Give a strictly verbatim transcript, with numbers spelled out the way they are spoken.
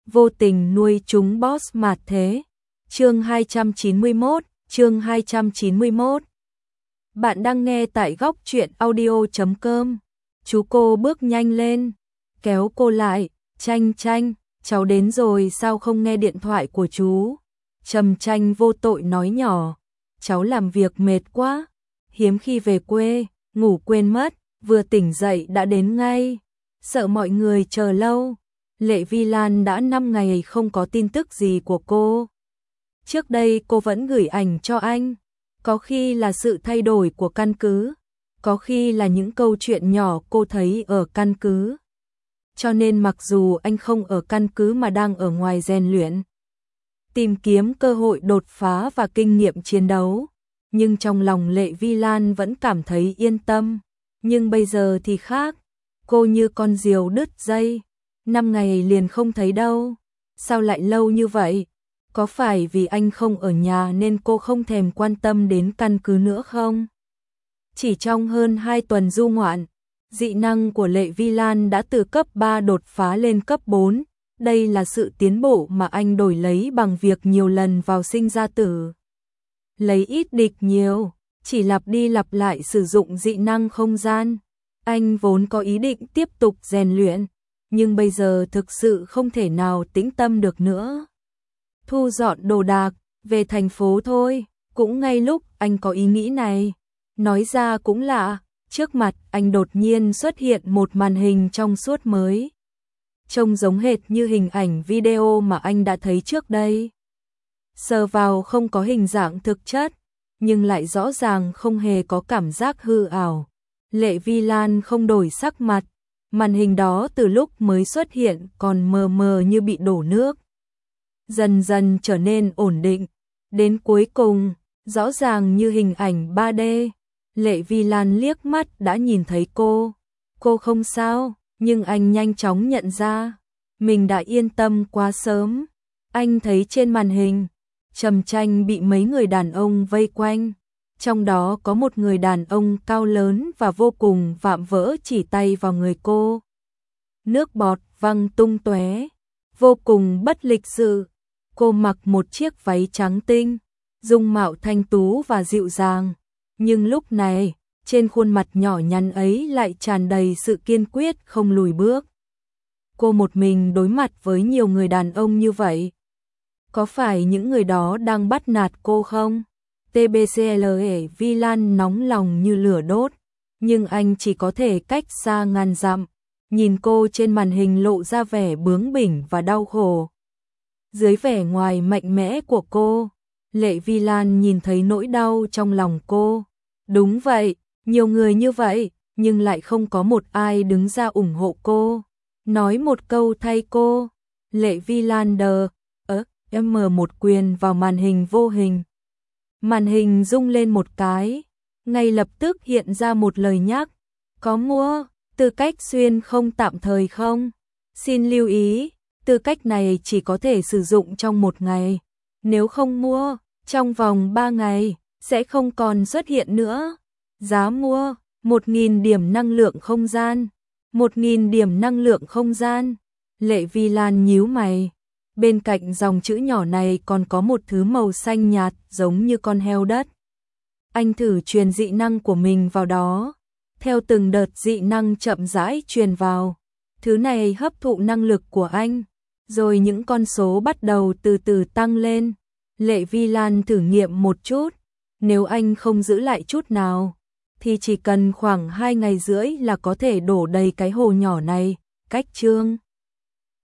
vô tình nuôi chúng boss mạt thế. Chương hai trăm chín mươi mốt, chương hai trăm chín mươi mốt. Bạn đang nghe tại góc truyện audio chấm com. Chú cô bước nhanh lên, kéo cô lại, Tranh Tranh, cháu đến rồi sao không nghe điện thoại của chú? Trầm Tranh vô tội nói nhỏ, cháu làm việc mệt quá, hiếm khi về quê, ngủ quên mất, vừa tỉnh dậy đã đến ngay, sợ mọi người chờ lâu. Lệ Vi Lan đã năm ngày không có tin tức gì của cô. Trước đây cô vẫn gửi ảnh cho anh, có khi là sự thay đổi của căn cứ, có khi là những câu chuyện nhỏ cô thấy ở căn cứ. Cho nên mặc dù anh không ở căn cứ mà đang ở ngoài rèn luyện, tìm kiếm cơ hội đột phá và kinh nghiệm chiến đấu, nhưng trong lòng Lệ Vi Lan vẫn cảm thấy yên tâm. Nhưng bây giờ thì khác, cô như con diều đứt dây, năm ngày liền không thấy đâu. Sao lại lâu như vậy? Có phải vì anh không ở nhà nên cô không thèm quan tâm đến căn cứ nữa không? Chỉ trong hơn hai tuần du ngoạn, dị năng của Lệ Vi Lan đã từ cấp ba đột phá lên cấp bốn. Đây là sự tiến bộ mà anh đổi lấy bằng việc nhiều lần vào sinh ra tử. Lấy ít địch nhiều, chỉ lặp đi lặp lại sử dụng dị năng không gian. Anh vốn có ý định tiếp tục rèn luyện, nhưng bây giờ thực sự không thể nào tĩnh tâm được nữa. Thu dọn đồ đạc, về thành phố thôi. Cũng ngay lúc anh có ý nghĩ này, nói ra cũng lạ, trước mặt anh đột nhiên xuất hiện một màn hình trong suốt mới. Trông giống hệt như hình ảnh video mà anh đã thấy trước đây. Sờ vào không có hình dạng thực chất, nhưng lại rõ ràng không hề có cảm giác hư ảo. Lệ Vi Lan không đổi sắc mặt, màn hình đó từ lúc mới xuất hiện còn mờ mờ như bị đổ nước. Dần dần trở nên ổn định, đến cuối cùng, rõ ràng như hình ảnh ba D. Lệ Vi Lan liếc mắt đã nhìn thấy cô. Cô không sao, nhưng anh nhanh chóng nhận ra, mình đã yên tâm quá sớm. Anh thấy trên màn hình, Trầm Tranh bị mấy người đàn ông vây quanh. Trong đó có một người đàn ông cao lớn và vô cùng vạm vỡ chỉ tay vào người cô. Nước bọt văng tung tóe, vô cùng bất lịch sự. Cô mặc một chiếc váy trắng tinh, dung mạo thanh tú và dịu dàng. Nhưng lúc này, trên khuôn mặt nhỏ nhắn ấy lại tràn đầy sự kiên quyết không lùi bước. Cô một mình đối mặt với nhiều người đàn ông như vậy. Có phải những người đó đang bắt nạt cô không? tê bê xê lệ Vi Lan nóng lòng như lửa đốt, nhưng anh chỉ có thể cách xa ngàn dặm, nhìn cô trên màn hình lộ ra vẻ bướng bỉnh và đau khổ. Dưới vẻ ngoài mạnh mẽ của cô, Lệ Vi Lan nhìn thấy nỗi đau trong lòng cô. Đúng vậy, nhiều người như vậy, nhưng lại không có một ai đứng ra ủng hộ cô, nói một câu thay cô. Lệ Vi Lan đờ, ớ, em mở một quyền vào màn hình vô hình. Màn hình rung lên một cái, ngay lập tức hiện ra một lời nhắc. Có mua tư cách xuyên không tạm thời không? Xin lưu ý, tư cách này chỉ có thể sử dụng trong một ngày. Nếu không mua, trong vòng ba ngày, sẽ không còn xuất hiện nữa. Giá mua, một nghìn điểm năng lượng không gian. một nghìn điểm năng lượng không gian. Lệ Vi Lan nhíu mày. Bên cạnh dòng chữ nhỏ này còn có một thứ màu xanh nhạt giống như con heo đất. Anh thử truyền dị năng của mình vào đó. Theo từng đợt dị năng chậm rãi truyền vào, thứ này hấp thụ năng lực của anh, rồi những con số bắt đầu từ từ tăng lên. Lệ Vi Lan thử nghiệm một chút, nếu anh không giữ lại chút nào, thì chỉ cần khoảng hai ngày rưỡi là có thể đổ đầy cái hồ nhỏ này. Cách chương